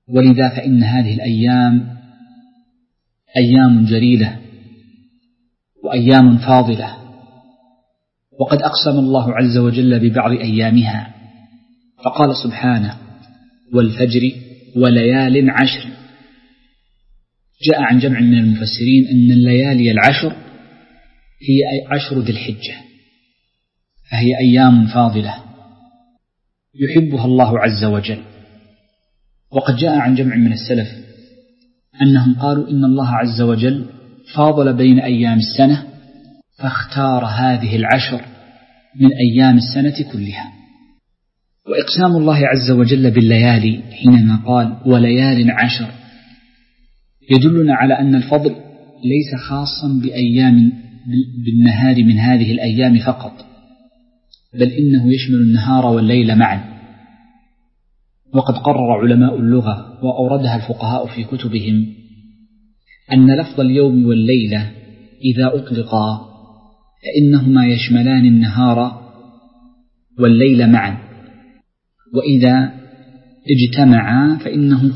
ولذا فإن هذه الأيام أيام جليلة وأيام فاضلة، وقد أقسم الله عز وجل ببعض أيامها فقال سبحانه: والفجر وليال عشر. جاء عن جمع من المفسرين أن الليالي العشر هي 10 ذي الحجة، فهي أيام فاضلة يحبها الله عز وجل. وقد جاء عن جمع من السلف أنهم قالوا إن الله عز وجل فاضل بين أيام السنة فاختار هذه العشر من أيام السنة كلها. وإقسام الله عز وجل بالليالي حينما قال وليال عشر يدلنا على أن الفضل ليس خاصا بأيام بالنهار من هذه الأيام فقط، بل إنه يشمل النهار والليل معا. وقد قرر علماء اللغة وأوردها الفقهاء في كتبهم أن لفظ اليوم والليلة إذا أطلقا فإنهما يشملان النهار والليل معا، وإذا اجتمعا فإنه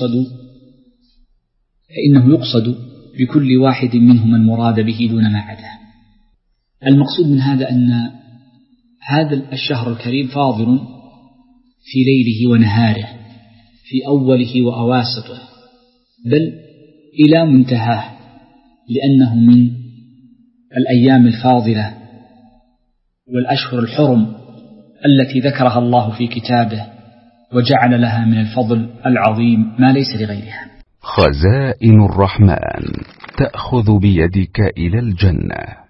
يقصد بكل واحد منهما المراد به دون ما عداه. المقصود من هذا أن هذا الشهر الكريم فاضل في ليله ونهاره، في أوله وأواسطه، بل إلى منتهاه، لأنه من الأيام الفاضلة والأشهر الحرم التي ذكرها الله في كتابه وجعل لها من الفضل العظيم ما ليس لغيرها. خزائن الرحمن تأخذ بيدك إلى الجنة.